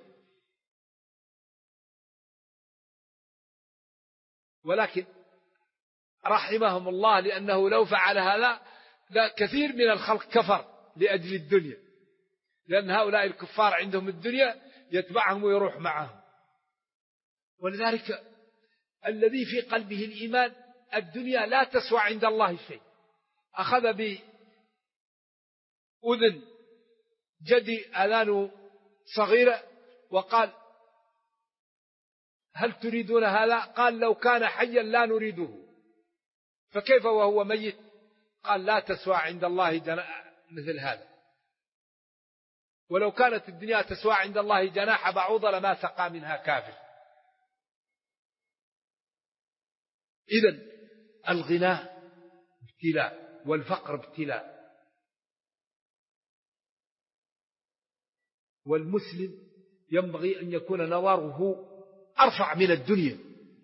B: ولكن رحمهم الله، لأنه لو فعل هذا لا كثير من الخلق كفر لأجل الدنيا، لأن هؤلاء الكفار عندهم الدنيا يتبعهم ويروح معهم. ولذلك الذي في قلبه الإيمان الدنيا لا تسوى عند الله شيء. أخذ بأذن جدي آذان صغيرة وقال هل تريدون هذا؟ قال لو كان حيا لا نريده، فكيف وهو ميت؟ قال لا تسوى عند الله مثل هذا. ولو كانت الدنيا تسوى عند الله جناح بعوضة لما سقى منها كافر. إذن الغنى ابتلاء والفقر ابتلاء. والمسلم ينبغي أن يكون نظره أرفع من الدنيا.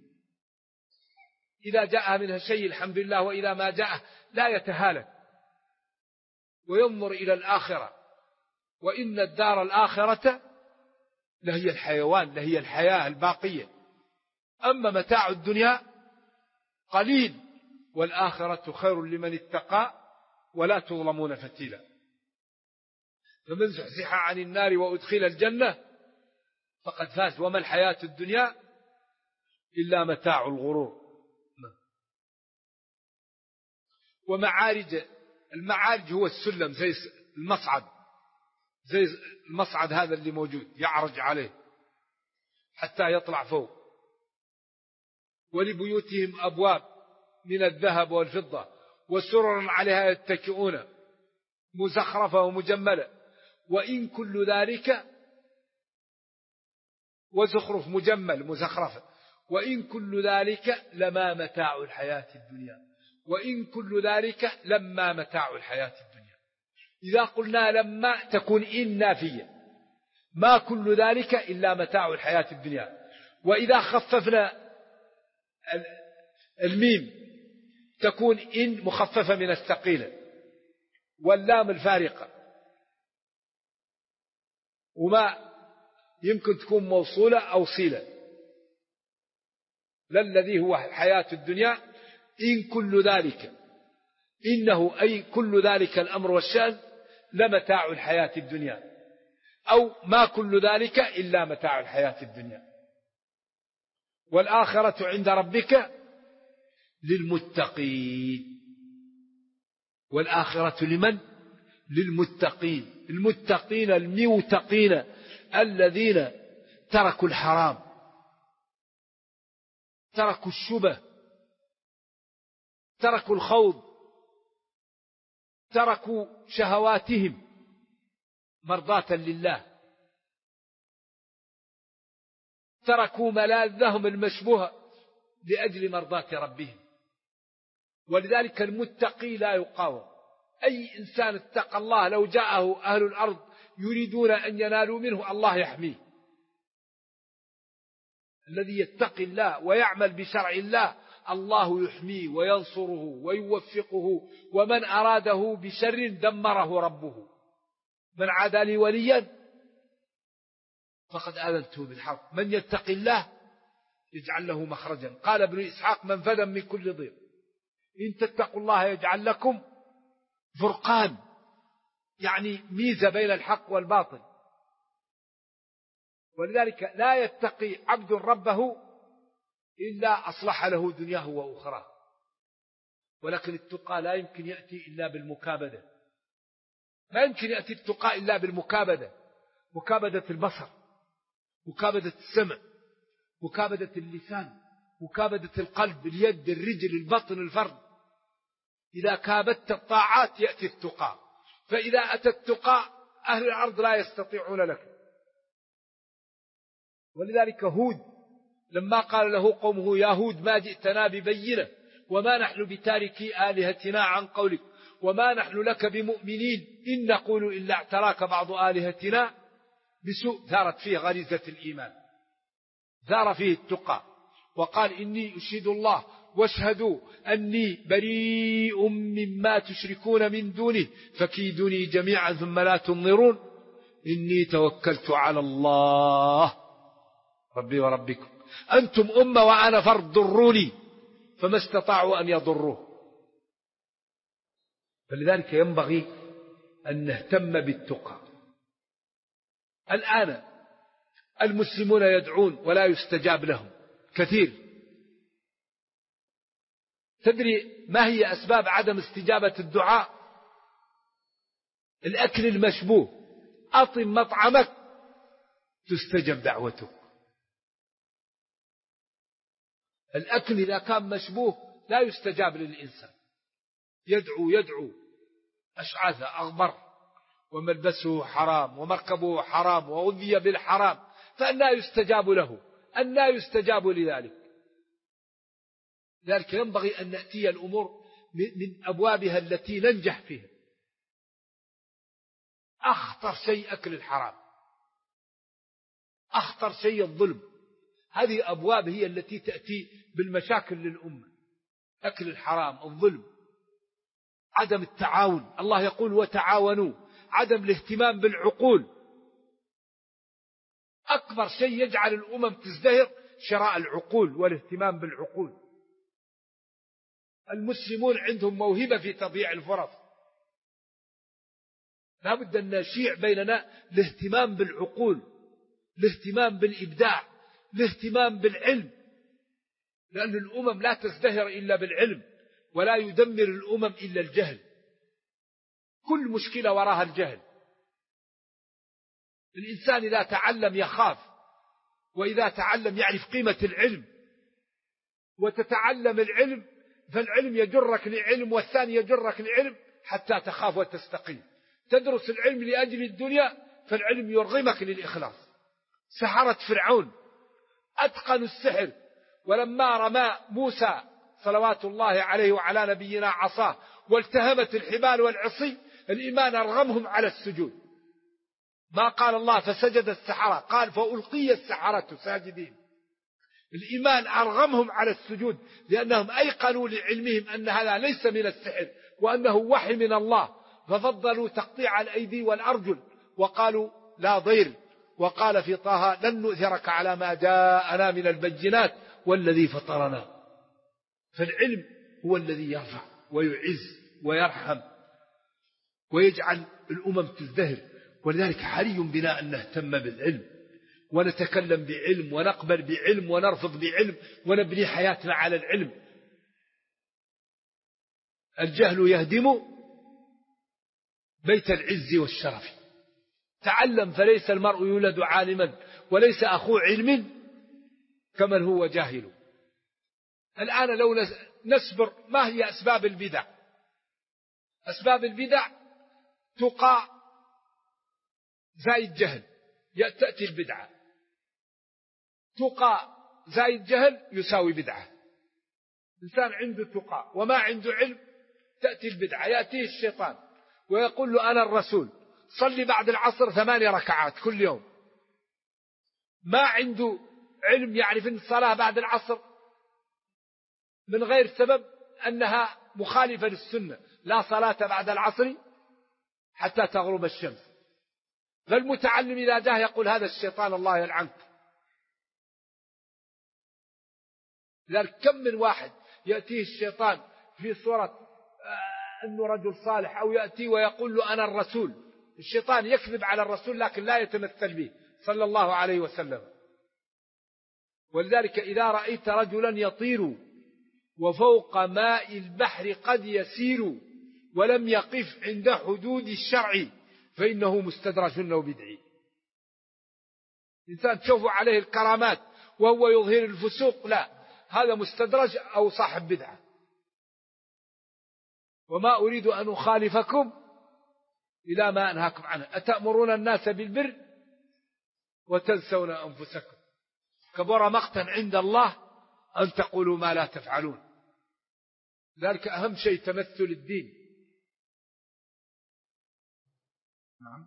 B: إذا جاء منها شيء الحمد لله، وإذا ما جاء لا يتهالك وينظر إلى الآخرة. وإن الدار الآخرة لهي الحيوان، لهي الحياة الباقية. أما متاع الدنيا قليل، والآخرة خير لمن اتقى ولا تظلمون فتيلا. فمن زحزح عن النار وأدخل الجنة فقد فاز، وما الحياة الدنيا إلا متاع الغرور. المعارج هو السلم، زي المصعد هذا اللي موجود يعرج عليه حتى يطلع فوق. ولبيوتهم أبواب من الذهب والفضة وسرر عليها يتكئون مزخرفة ومجملة، وإن كل ذلك وزخرف مجمل مزخرفة، وإن كل ذلك لما متاع الحياة الدنيا، وإن كل ذلك لما متاع الحياة الدنيا. إذا قلنا لما تكون إن نافية، ما كل ذلك إلا متاع الحياة الدنيا. وإذا خففنا الميم تكون إن مخففة من الثقيلة، واللام الفارقة، وما يمكن تكون موصولة أو صلة، للذي هو الحياة الدنيا. إن كل ذلك، إنه أي كل ذلك الأمر والشأن لمتاع الحياة الدنيا، أو ما كل ذلك إلا متاع الحياة الدنيا. والآخرة عند ربك للمتقين. والآخرة لمن؟ للمتقين. المتقين الموتقين الذين تركوا الحرام، تركوا الشبه، تركوا الخوض، تركوا شهواتهم مرضاة لله، تركوا ملاذهم المشبوهة لأجل مرضاة ربهم. ولذلك المتقي لا يقاوم. أي إنسان اتقى الله لو جاءه أهل الأرض يريدون أن ينالوا منه الله يحميه. الذي يتقي الله ويعمل بشرع الله الله يحميه وينصره ويوفقه، ومن أراده بشر دمره ربه. من عادى لي وليا فقد آذنته بالحرب. من يتقي الله يجعل له مخرجا. قال ابن إسحاق منفذا من كل ضيق. إن تتقوا الله يجعل لكم فرقان، يعني ميزة بين الحق والباطل. ولذلك لا يتقي عبد ربه إلا أصلح له دنياه وأخراه. ولكن التقى لا يمكن يأتي إلا بالمكابدة. ما يمكن يأتي التقى إلا بالمكابدة. مكابدة البصر، مكابدة السمع، مكابدة اللسان، مكابدة القلب، اليد، الرجل، البطن، الفرد. إذا كابدت الطاعات يأتي التقى. فإذا أتى التقى أهل الأرض لا يستطيعون لك. ولذلك هود لما قال له قومه يا هود ما جئتنا ببينة وما نحن بتاركي آلهتنا عن قولك وما نحن لك بمؤمنين إن نقول إلا اعتراك بعض آلهتنا بسوء. ثارت فيه غريزة الإيمان، ثار فيه التقى، وقال إني أشهد الله واشهدوا أني بريء مما تشركون من دونه فكيدوني جميعا ثم لا تنظرون إني توكلت على الله ربي وربكم أنتم أمة وأنا فرد ضروني فما استطاعوا أن يضروه. فلذلك ينبغي أن نهتم بالتقى. الآن المسلمون يدعون ولا يستجاب لهم كثير. تدري ما هي أسباب عدم استجابة الدعاء؟ الأكل المشبوه. أطم مطعمك تستجب دعوتك. الأكل إذا كان مشبوه لا يستجاب للإنسان. يدعو أشعث أغبر وملبسه حرام ومركبه حرام وغذي بالحرام، فأنا يستجاب له؟ أنا يستجاب لذلك؟ لذلك ينبغي أن نأتي الأمور من أبوابها التي ننجح فيها. أخطر شيء أكل الحرام، أخطر شيء الظلم. هذه أبواب هي التي تأتي بالمشاكل للأمة. أكل الحرام، الظلم، عدم التعاون. الله يقول وتعاونوا. عدم الاهتمام بالعقول. أكبر شيء يجعل الأمم تزدهر شراء العقول والاهتمام بالعقول. المسلمون عندهم موهبة في تضييع الفرص. لا بد أن نشيع بيننا الاهتمام بالعقول، الاهتمام بالإبداع، الاهتمام بالعلم. لأن الأمم لا تزدهر إلا بالعلم، ولا يدمر الأمم إلا الجهل. كل مشكلة وراها الجهل. الإنسان إذا تعلم يخاف، وإذا تعلم يعرف قيمة العلم. وتتعلم العلم فالعلم يجرك لعلم، والثاني يجرك لعلم حتى تخاف وتستقيم. تدرس العلم لأجل الدنيا فالعلم يرغمك للإخلاص. سحرة فرعون أتقنوا السحر، ولما رمى موسى صلوات الله عليه وعلى نبينا عصاه والتهمت الحبال والعصي الإيمان أرغمهم على السجود.
C: ما قال الله فسجد السحرة، قال فألقي السحرة ساجدين. الإيمان أرغمهم على السجود لأنهم أيقنوا لعلمهم أن هذا ليس من السحر وأنه وحي من الله، ففضلوا تقطيع الأيدي والأرجل وقالوا لا ضير. وقال في طه لن نؤثرك على ما جاءنا من البينات والذي فطرنا. فالعلم هو الذي يرفع ويعز ويرحم ويجعل الأمم تزدهر. ولذلك حري بنا أن نهتم بالعلم ونتكلم بعلم ونقبل بعلم ونرفض بعلم ونبني حياتنا على العلم. الجهل يهدم بيت العز والشرف. تعلم فليس المرء يولد عالما وليس أخو علم كمن هو جاهل. الآن لو نسبر ما هي أسباب البدع؟ أسباب البدع تقى زائد جهل تأتي البدعة، تقى زائد جهل يساوي بدعة. إنسان عنده تقى وما عنده علم تأتي البدعة. يأتيه الشيطان ويقول له أنا الرسول صلي بعد العصر 8 ركعات كل يوم. ما عنده علم يعرف أن الصلاة بعد العصر من غير سبب أنها مخالفة للسنة، لا صلاة بعد العصر حتى تغرب الشمس. فالمتعلم إذا جاء يقول هذا الشيطان الله يلعنك. لذلك كم من واحد يأتيه الشيطان في صورة أنه رجل صالح أو يأتي ويقول له أنا الرسول. الشيطان يكذب على الرسول لكن لا يتمثل به صلى الله عليه وسلم. ولذلك إذا رأيت رجلا يطير وفوق ماء البحر قد يسير ولم يقف عند حدود الشرع فإنه مستدرج وبدعي. إنسان تشوفوا عليه الكرامات وهو يظهر الفسوق، لا، هذا مستدرج أو صاحب بدعة. وما أريد أن أخالفكم إلى ما أنهاكم عنه أتأمرون الناس بالبر وتنسون أنفسكم كبر مقتا عند الله أن تقولوا ما لا تفعلون. ذلك أهم شيء تمثل الدين. نعم.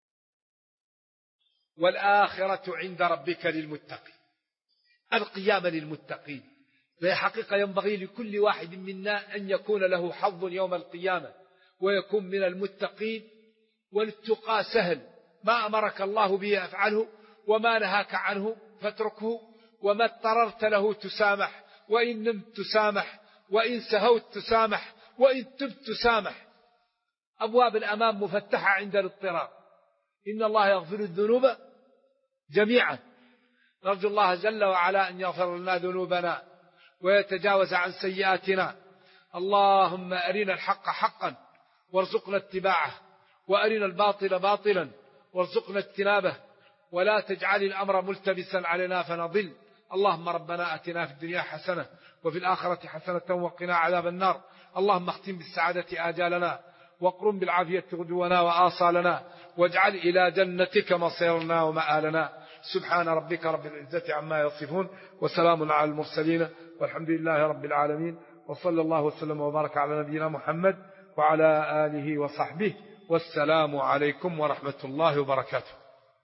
C: والآخرة عند ربك للمتقين. القيامة للمتقين، فهي حقيقة ينبغي لكل واحد منا أن يكون له حظ يوم القيامة ويكون من المتقين. والتقى سهل، ما أمرك الله به أفعله وما نهاك عنه فاتركه، وما اضطررت له تسامح، وإن نمت تسامح، وإن سهوت تسامح، وإن تبت تسامح. أبواب الأمام مفتحة عند الاضطرار. إن الله يغفر الذنوب جميعا. نرجو الله جل وعلا أن يغفر لنا ذنوبنا ويتجاوز عن سيئاتنا. اللهم أرنا الحق حقا وارزقنا اتباعه، وأرنا الباطل باطلا وارزقنا اجتنابه، ولا تجعل الأمر ملتبسا علينا فنضل. اللهم ربنا أتنا في الدنيا حسنة وفي الآخرة حسنة وقنا عذاب النار. اللهم اختم بالسعادة آجالنا واقرم بالعافية غدونا وآصالنا، واجعل إلى جنتك مصيرنا ومآلنا. سبحان ربك رب العزة عما يصفون وسلام على المرسلين والحمد لله رب العالمين. وصلى الله وسلم وبارك على نبينا محمد وعلى آله وصحبه، والسلام عليكم ورحمة الله وبركاته.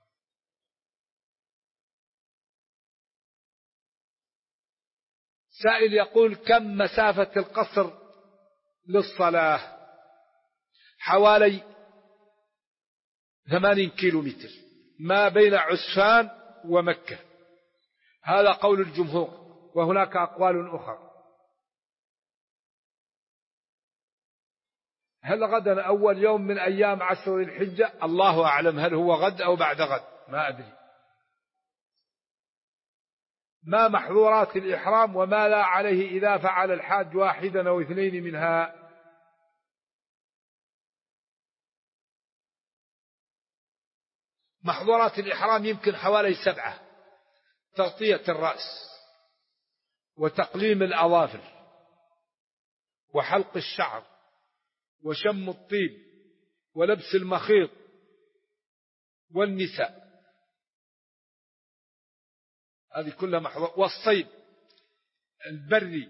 C: سائل يقول كم مسافة القصر للصلاة؟ حوالي 80 كيلومتر ما بين عسفان ومكة. هذا قول الجمهور، وهناك أقوال أخرى. هل غدا أول يوم من أيام عشر الحجة؟ الله أعلم، هل هو غد أو بعد غد ما أدري. ما محظورات الإحرام وما لا عليه إذا فعل الحاج واحدا أو اثنين منها؟ محظورات الإحرام يمكن حوالي 7: تغطية الرأس، وتقليم الأظافر، وحلق الشعر، وشم الطيب، ولبس المخيط، والنساء. هذه كلها محظور. والصيد البري.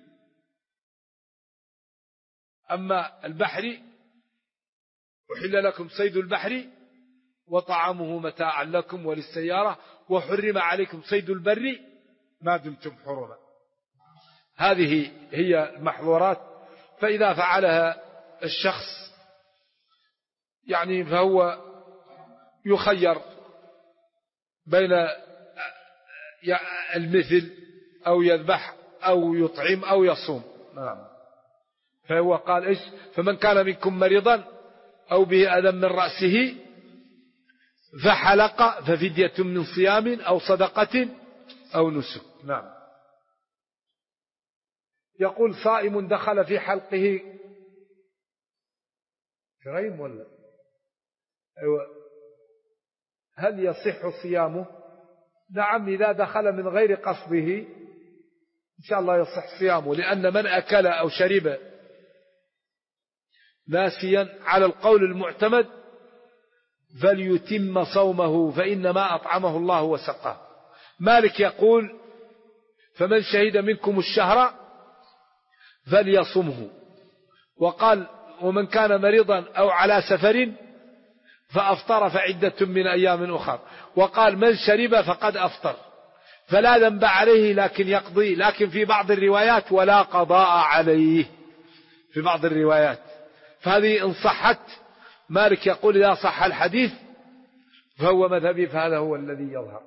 C: أما البحري أحل لكم صيد البحر وطعامه متاعا لكم وللسيارة وحرم عليكم صيد البر ما دمتم حرما. هذه هي المحظورات. فإذا فعلها الشخص يعني فهو يخير بين المثل أو يذبح أو يطعم أو يصوم. نعم. فهو قال إيش؟ فمن كان منكم مريضا أو به أذى من رأسه فحلق ففدية من صيام أو صدقة أو نسك. نعم. يقول صائم دخل في حلقه كريم ولا أيوة، هل يصح صيامه؟ نعم، إذا دخل من غير قصده إن شاء الله يصح صيامه، لأن من أكل أو شرب ناسيا على القول المعتمد فليتم صومه فإنما أطعمه الله وسقاه. مالك يقول فمن شهد منكم الشهر فليصمه، وقال ومن كان مريضا أو على سفر فأفطر فعدة من أيام أخر، وقال من شرب فقد أفطر فلا ذنب عليه لكن يقضي. لكن في بعض الروايات ولا قضاء عليه في بعض الروايات. فهذه إن صحت مالك يقول إذا صح الحديث فهو مذهبي، فهذا هو الذي يظهر.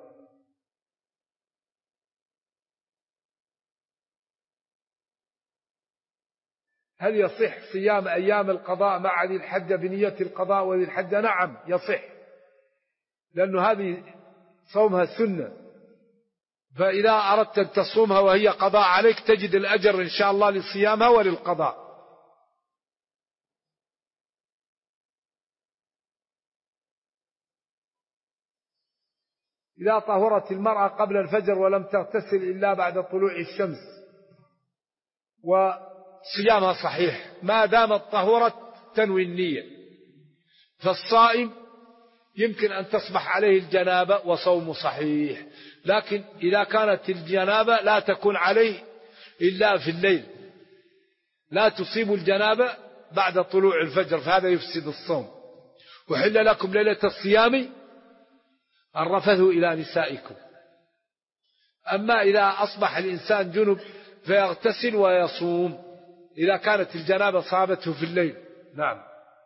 C: هل يصح صيام أيام القضاء مع ذي الحجة بنية القضاء وذي الحجة؟ نعم يصح، لأنه هذه صومها سنة، فإذا أردت أن تصومها وهي قضاء عليك تجد الأجر إن شاء الله لصيامها وللقضاء. إذا طهرت المرأة قبل الفجر ولم تغتسل إلا بعد طلوع الشمس وصيامها صحيح ما دامت طهرت تنوي النية. فالصائم يمكن أن تصبح عليه الجنابة وصومه صحيح، لكن إذا كانت الجنابة لا تكون عليه إلا في الليل، لا تصيب الجنابة بعد طلوع الفجر، فهذا يفسد الصوم. وحل لكم ليلة الصيام الرفث إلى نسائكم. أما إذا أصبح الإنسان جنب فيغتسل ويصوم إذا كانت الجنابة صابته في الليل. نعم.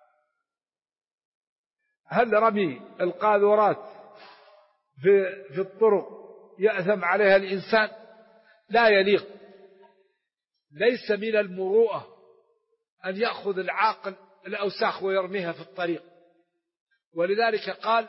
C: هل رمي القاذورات في الطرق يأثم عليها الإنسان؟ لا يليق، ليس من المروءة أن يأخذ العاقل الأوساخ ويرميها في الطريق. ولذلك قال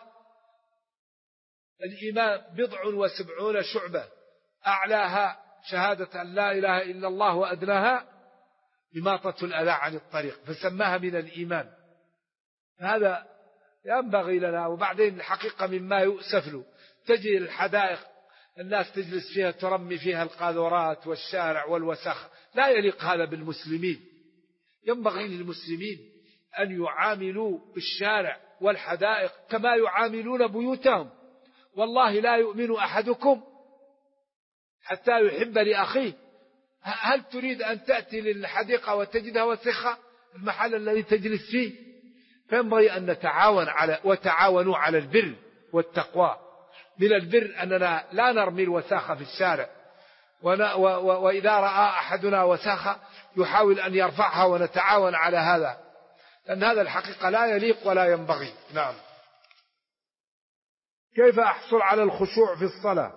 C: الإيمان 70 شعبة أعلاها شهادة أن لا إله إلا الله وأدناها إماطة الأذى عن الطريق، فسماها من الإيمان. هذا ينبغي لنا. وبعدين الحقيقة مما يؤسف له تجي الحدائق الناس تجلس فيها ترمي فيها القاذورات والشارع والوسخ، لا يليق هذا بالمسلمين. ينبغي للمسلمين أن يعاملوا الشارع والحدائق كما يعاملون بيوتهم. والله لا يؤمن أحدكم حتى يحب لأخيه. هل تريد أن تأتي للحديقة وتجدها وسخة المحل الذي تجلس فيه؟ فينبغي أن نتعاون وتعاونوا على البر والتقوى. من البر أننا لا نرمي الوساخة في الشارع، وإذا رأى أحدنا وساخة يحاول أن يرفعها، ونتعاون على هذا، لأن هذا الحقيقة لا يليق ولا ينبغي. نعم. كيف أحصل على الخشوع في الصلاة؟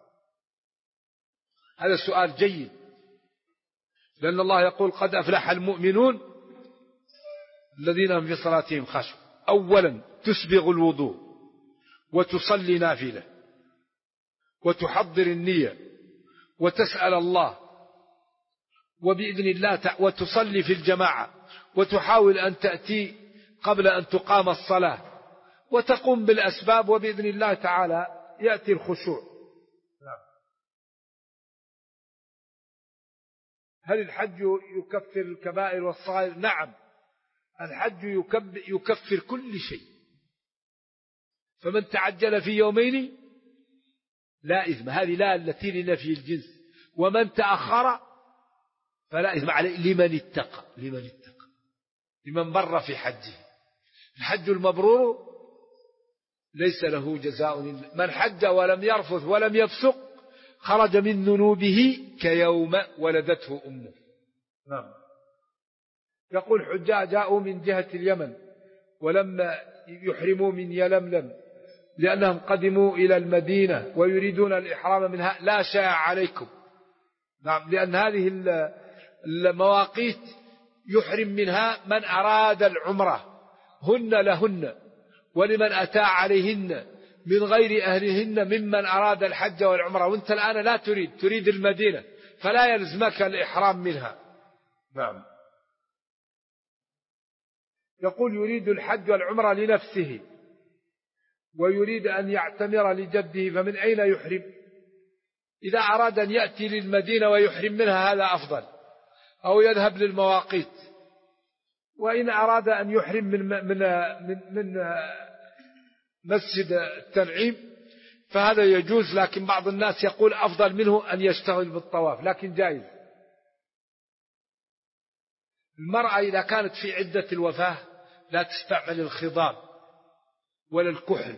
C: هذا سؤال جيد، لأن الله يقول قد أفلح المؤمنون الذين هم في صلاتهم خاشعون. أولا تسبغ الوضوء وتصلي نافلة وتحضر النية وتسأل الله، وبإذن الله وتصلي في الجماعة، وتحاول أن تأتي قبل أن تقام الصلاة، وتقوم بالأسباب، وبإذن الله تعالى يأتي الخشوع. هل الحج يكفر الكبائر والصغائر؟ نعم، الحج يكفر كل شيء. فمن تعجل في يومين لا إثم، هذه لا التي لنفي الجنس. ومن تأخر فلا إثم عليه لمن اتقى لمن بر في حجه. الحج المبرور ليس له جزاء من حج ولم يرفث ولم يفسق خرج من ذنوبه كيوم ولدته أمه. نعم. يقول حجاج جاءوا من جهة اليمن ولما يحرموا من يلملم لأنهم قدموا إلى المدينة ويريدون الإحرام منها لا شيء عليكم. نعم، لأن هذه المواقيت يحرم منها من أراد العمرة، هن لهن ولمن أتى عليهن من غير أهلهن ممن أراد الحج والعمرة، وانت الآن لا تريد المدينة فلا يلزمك الإحرام منها. نعم. يقول يريد الحج والعمرة لنفسه ويريد أن يعتمر لجده فمن أين يحرم؟ إذا أراد أن يأتي للمدينة ويحرم منها هذا أفضل، أو يذهب للمواقيت. وإن أراد أن يحرم من مسجد التنعيم فهذا يجوز، لكن بعض الناس يقول أفضل منه أن يشتغل بالطواف، لكن جائز. المرأة إذا كانت في عدة الوفاة لا تستعمل الخضاب ولا الكحل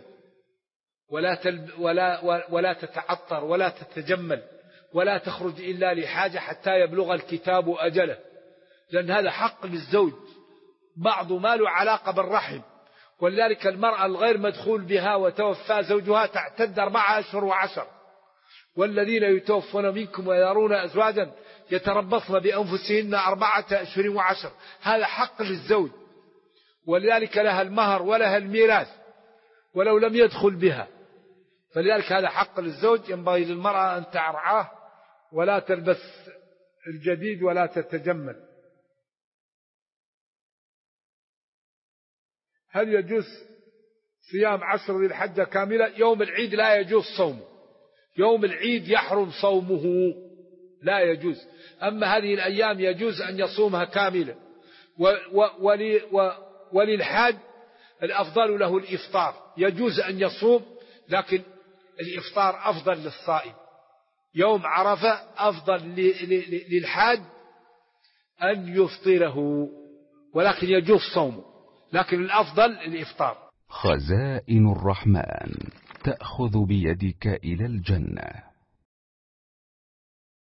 C: ولا تتعطر ولا تتجمل ولا تخرج إلا لحاجة حتى يبلغ الكتاب أجله، لأن هذا حق للزوج، بعض ما له علاقة بالرحم. ولذلك المرأة الغير مدخول بها وتوفى زوجها تعتد 4 أشهر و10، والذين يتوفون منكم ويرون أزواجا يتربصن بأنفسهن 4 أشهر و10، هذا حق للزوج، ولذلك لها المهر ولها الميراث ولو لم يدخل بها، فلذلك هذا حق للزوج. ينبغي للمرأة أن تعرعاه ولا تلبس الجديد ولا تتجمل. هل يجوز صيام 10 ذي الحجة كاملة؟ يوم العيد لا يجوز صومه، يوم العيد يحرم صومه، لا يجوز. أما هذه الأيام يجوز أن يصومها كاملة. وللحاج الأفضل له الإفطار، يجوز أن يصوم لكن الإفطار أفضل للصائم. يوم عرفة أفضل للحاج أن يفطره، ولكن يجوز صومه، لكن الأفضل الإفطار.
D: خزائن الرحمن تأخذ بيدك إلى الجنة.